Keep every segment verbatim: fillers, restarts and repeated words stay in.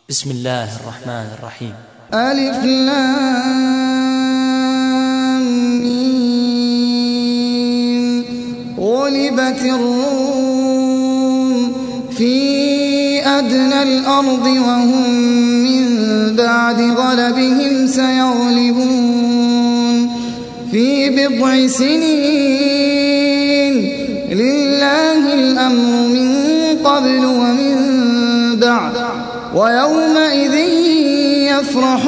بسم الله الرحمن الرحيم. ألف لام ميم. غلبت الروم في أدنى الأرض وهم من بعد غلبهم سيغلبون في بضع سنين لله الأمر من قبل ومن بعد ويومئذ يفرح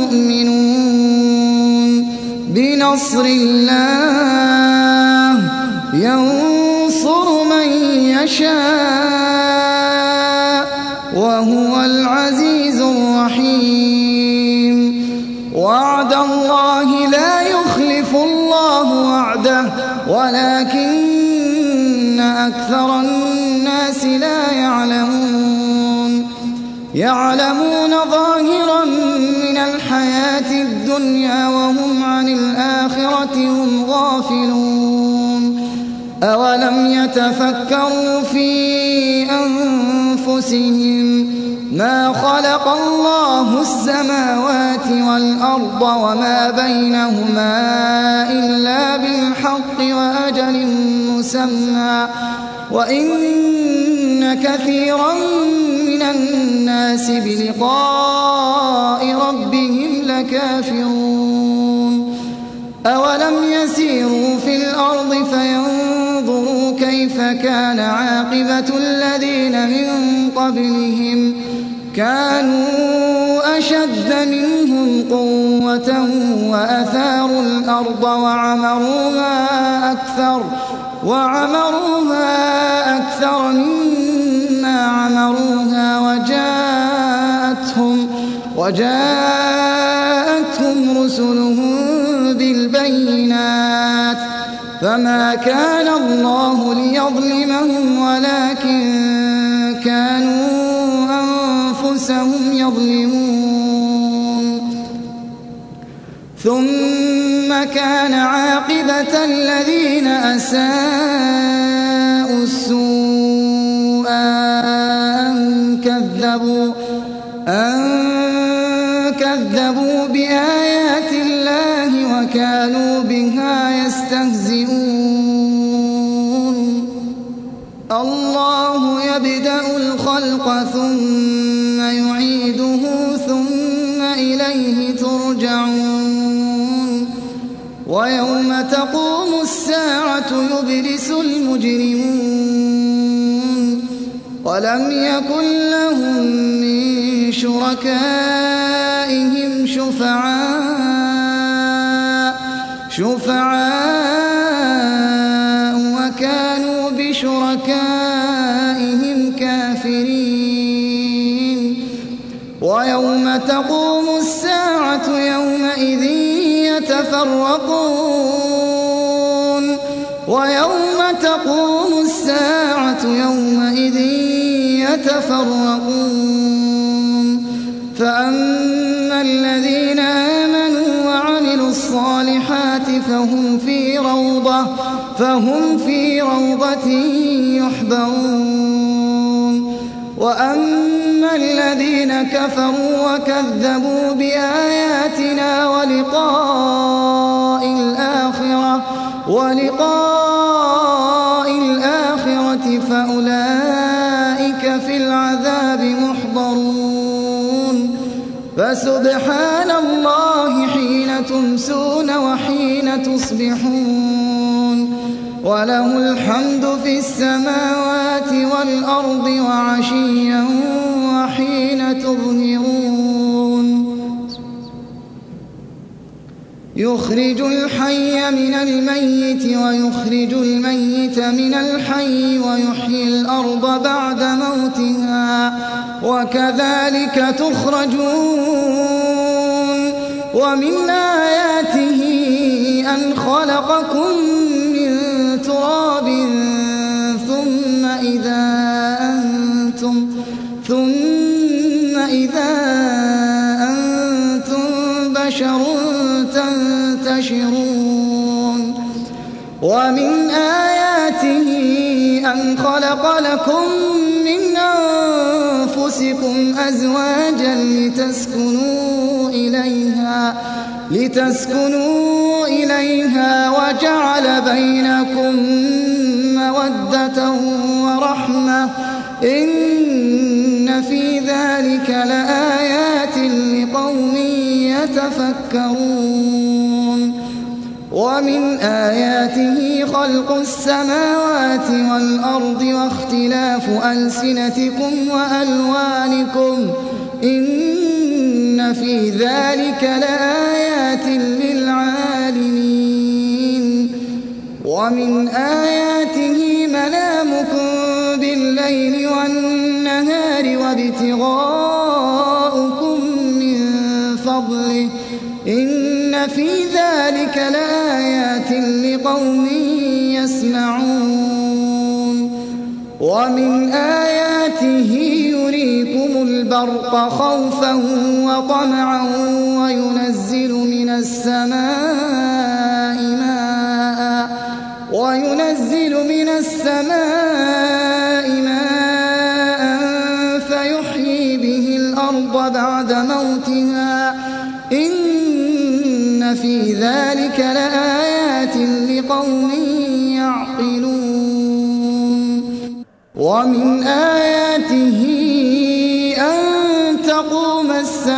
المؤمنون بنصر الله ينصر من يشاء وهو العزيز الرحيم. وعد الله لا يخلف الله وعده ولكن أكثر الناس لا يعلمون يعلمون ظاهرا من الحياة الدنيا وهم عن الآخرة هم غافلون. أولم يتفكروا في أنفسهم ما خلق الله السماوات والأرض وما بينهما إلا بالحق وأجل مسمى وإن كثيرا من الناس بلقاء ربهم لكافرون. أولم يسيروا في الأرض فينظروا كيف كان عاقبة الذين من قبلهم كانوا أشد منهم قوة وأثاروا الأرض وعمروها أكثر وعمروها أكثر مما عمروها وجاءتهم وجاءتهم رسلهم بالبينات فما كان الله ليظلمهم ولكن كانوا أنفسهم يظلمون. ثم كان عاقبة الذين أساءوا السوء أن كذبوا أن كذبوا بآيات الله وكانوا بها يستهزئون. الله يبدأ الخلق ثم يعيده ثم إليه ترجعون. ويوم تقوم الساعة يبلس المجرمون ولم يكن لهم من شركائهم شفعاء شفعاء وكانوا بشركائهم كافرين. ويوم تقوم الساعة يومئذ يتفرقون ويوم تقوم الساعة يومئذ يتفرقون فأما الذين آمنوا وعملوا الصالحات فهم في روضة فهم في روضة يحبرون. وأما الذين كفروا وكذبوا بآياتنا ولقاء الآخرة ولقاء الآخرة فأولئك في العذاب محضرون. فسبحان الله حين تمسون وحين تصبحون وله الحمد في السماوات والأرض وعشيا وحين تظهرون. يخرج الحي من الميت ويخرج الميت من الحي ويحيي الأرض بعد موتها وكذلك تخرجون. ومن آياته أن خلقكم من تراب ثم إذا أنتم ثم إذا أنتم بشر تنتشرون. ومن آياته أن خلق لكم من أنفسكم أنفسكم أزواجا لتسكنوا إليها لتسكنوا إليها وجعل بينكم مودة ورحمة إن في ذلك لآيات لقوم يتفكرون ومن آياته خلق السماوات والأرض واختلاف ألسنتكم وألوانكم إن في ذلك لآيات للعالمين ومن آياته منامكم بالليل والنهار وابتغاؤكم من فضله إن في ذلك لآيات لقوم يسمعون ومن آياته يريكم البرق خوفا وطمعا وينزل من السماء ماء وينزل من السماء ماء فيحيي به الأرض بعد موتها إن في ذلك لآيات لقوم يعقلون ومن آياته أن تقوم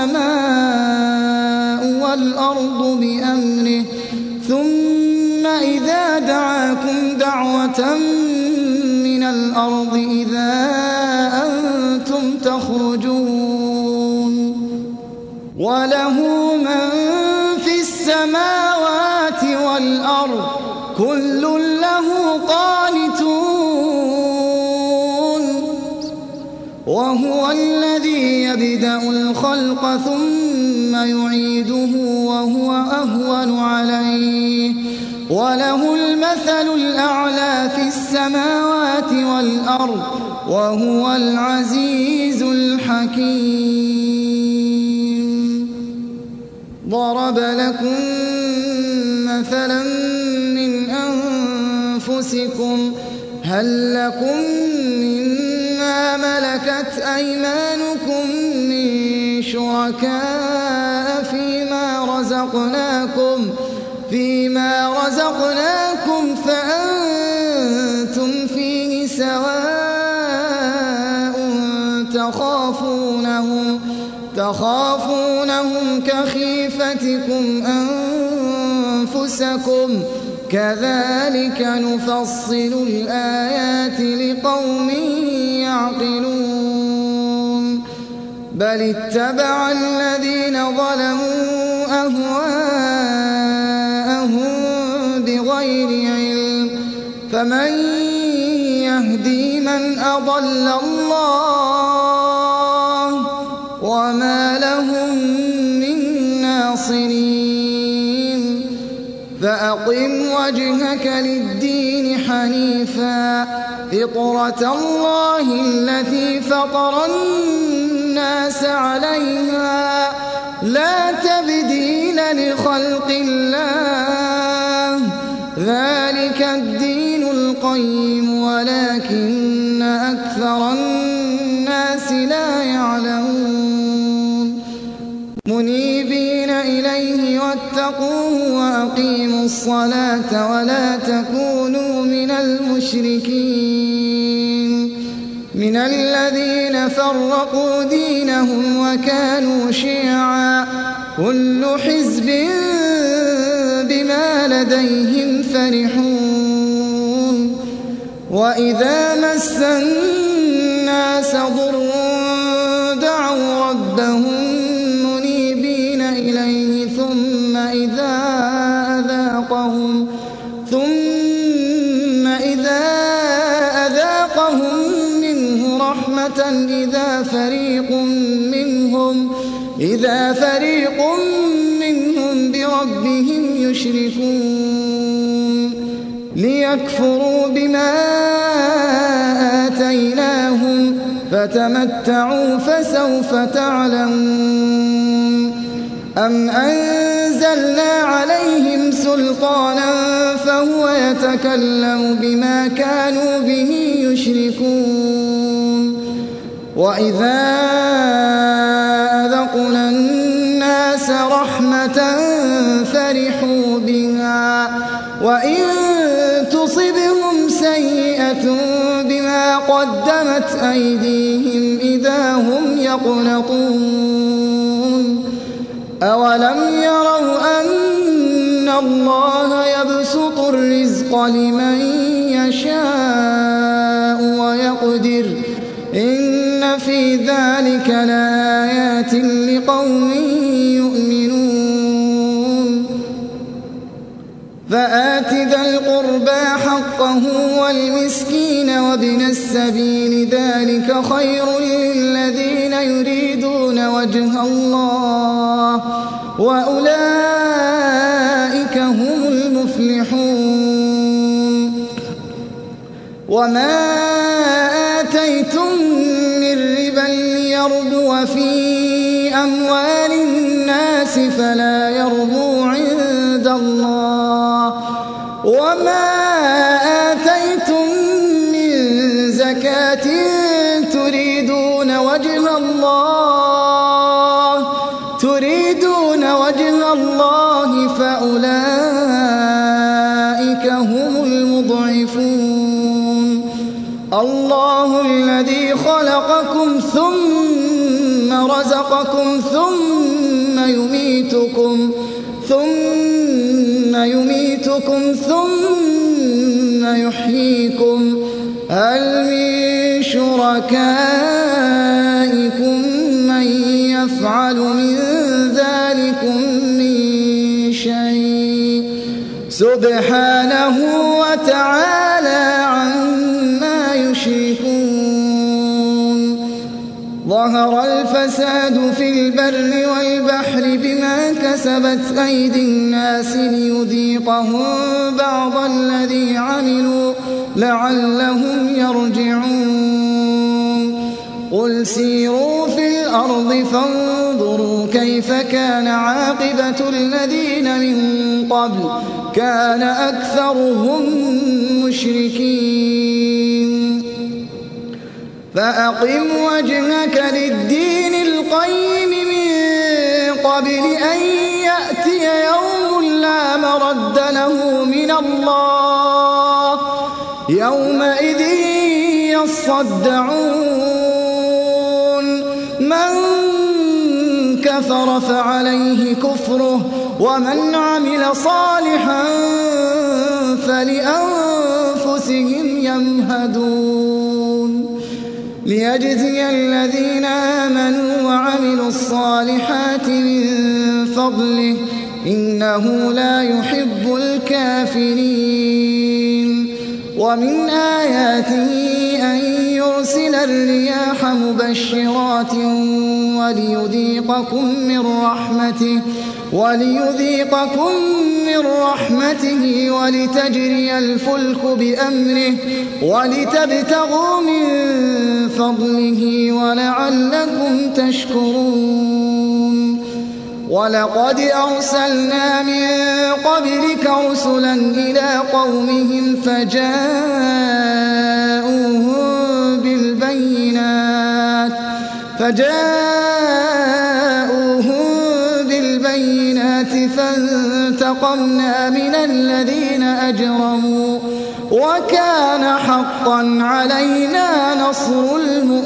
السماء والأرض بأمره ثم إذا دعاكم دعوة من الأرض إذا أنتم تخرجون وله من في السماوات والأرض كل له قانتون وهو الذي يبدأ الخلق ثم يعيده وهو أهون عليه وله المثل الأعلى في السماوات والأرض وهو العزيز الحكيم ضرب لكم مثلا من أنفسكم هل لكم مما ملكت أيمانكم من شركاء فيما رزقناكم فيما رزقناكم فأنتم فيه سواء تخافونهم تخافونهم كخيفتكم أنفسكم كذلك نفصل الآيات لقوم يعقلون بل اتبع الذين ظلموا أهواءهم بغير علم فمن يهدي من أضل الله وما لهم من ناصرين فأقم وجهك للدين حنيفا فطرة الله التي فطر الناس عليها لا تبديل لخلق الله ذلك الدين القيم ولكن أكثر الناس لا يعلمون منيبين إليه واتقوه وأقيموا الصلاة ولا تكونوا من المشركين من الذين فرقوا دينهم وكانوا شيعا كل حزب بما لديهم فرحون وإذا مس الناس ضر دعوا ربهم منيبين إليه ثم إذا أذاقهم ثم إذا أذاقهم منه رحمة إذا فريق منهم إذا فريق منهم بربهم يشركون ليكفروا بما آتيناهم فتمتعوا فسوف تعلمون أم أنزلنا عليهم سلطانا فهو يتكلم بما كانوا به يشركون وإذا أذقنا الناس رحمة فرحوا بها وإن تصبهم سيئة بما قدمت أيديهم إذا هم يقنطون أولم يروا أن الله يبسط الرزق لمن يشاء ويقدر إن في ذلك لآيات لقوم يؤمنون فآت ذا القربى حقه والمسكين وابن السبيل ذلك خير للذين يريدون وجه الله وأولئك هم المفلحون وما آتيتم من ربا ليربو في أموال الناس فلا يربو عند الله وما آتيتم من زكاة تريدون وجه الله تريدون وجه الله فأولئك هم المضعفون الله الذي خلقكم ثم رزقكم ثم يميتكم ثم يميتكم ثم يحييكم هل من شركائكم من يفعل من ذلكم من شيء سبحانه وتعالى عما يشركون ظهر الفساد في البر والبحر بما كسبت أيدي الناس ليذيقهم بعض الذي عملوا لعلهم يرجعون قل سيروا في الأرض فانظروا كيف كان عاقبة الذين من قبل كان أكثرهم مشركين فأقم وجهك للدين القيم من قبل أن يأتي يوم لا مرد له من الله يومئذ يصدعون من كفر فعليه كفره ومن عمل صالحا فلأنفسهم يمهدون ليجزي الذين آمنوا وعملوا الصالحات من فضله إنه لا يحب الكافرين ومن آياته أن يرسل الرياح مبشرات وليذيقكم من رحمته وليذيقكم من رحمته ولتجري الفلك بأمره ولتبتغوا من فضله ولعلكم تشكرون ولقد أرسلنا من قبلك رسلا إلى قومهم فجاءوهم بالبينات فجاءوهم بالبينات فانتقمنا من الذين أجرموا وكان حقا علينا نصر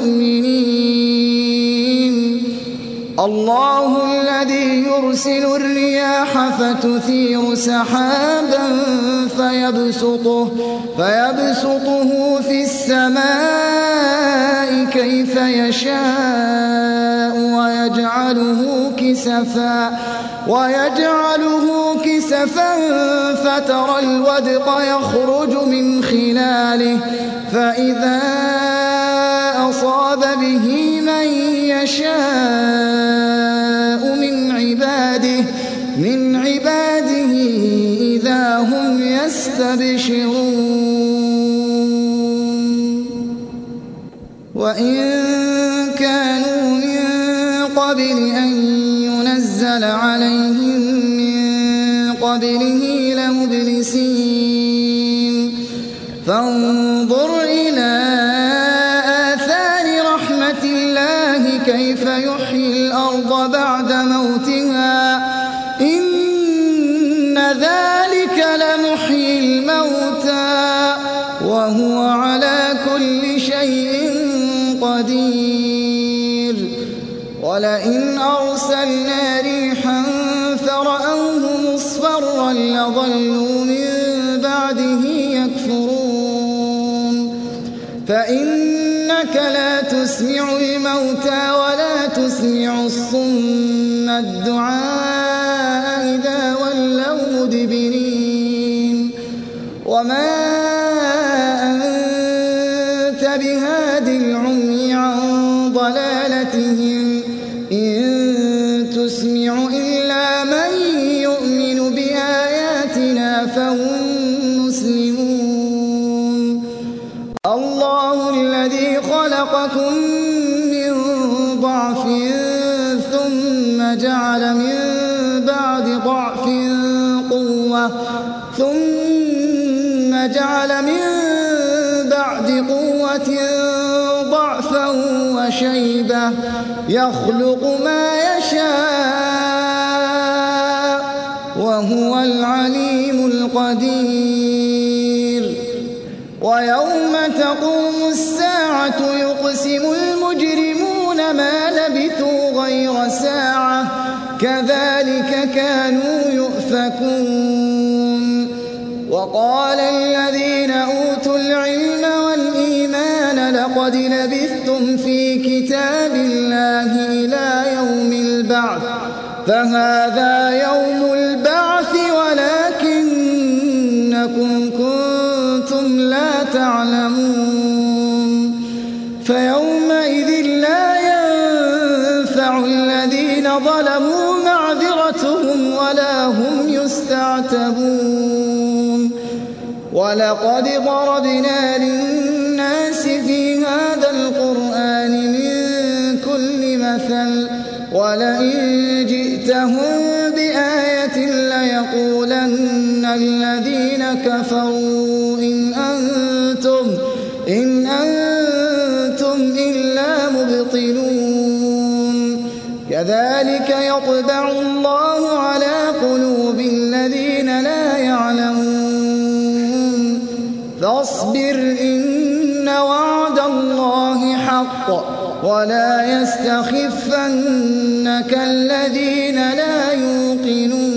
المؤمنين الله الذي يرسل الرياح فتثير سحابا فيبسطه, فيبسطه في السماء كيف يشاء ويجعله كسفا, ويجعله كسفا فترى الودق يخرج من خلاله فإذا أصاب به من يشاء من عباده من عباده إذا هم يستبشرون وإن كانوا من قبل أن ينزل عليهم من قبله لمبلسين فانظر إلى آثار رحمة كيف يحيي الأرض بعد موتها إن ذلك لمحيي الموتى وهو على كل شيء قدير ولئن أرسلنا ريحا فرأوه مصفرا لظلوا من بعده يكفرون فإنك لا تسمع الموتى ولا تسمع الصم الدعاء إذا ولوا مدبرين وما أنت بهاد العمي عن ضلالتهم إن تسمع إلا من يؤمن بآياتنا فهم مسلمون الله الذي خلقكم من ضعف ثم جعل من بعد ضعف قوة ثم جعل من بعد قوة ضعفا وشيبة يخلق ما يشاء وهو العليم القدير ويوم تقوم الساعة يقسم المجرمون ما لبثوا غير ساعة كذلك كانوا يؤفكون وقال الذين أوتوا العلم والإيمان لقد لبثتم في كتاب الله إلى يوم البعث فهذا يوم البعث ولكنكم كنتم لا تعلمون فيومئذ لا ينفع الذين ظلموا معذرتهم ولا هم يستعتبون ولقد ضربنا للناس في هذا القرآن من كل مثل ولئن جئتهم بآية ليقولن الذين كفروا إن أنتم إن أنتم إلا مبطلون كذلك يطبع الله على قلوب الذين لا يعلمون فاصبر إن وعد الله حق ولا يستخفنك الذين لا يوقنون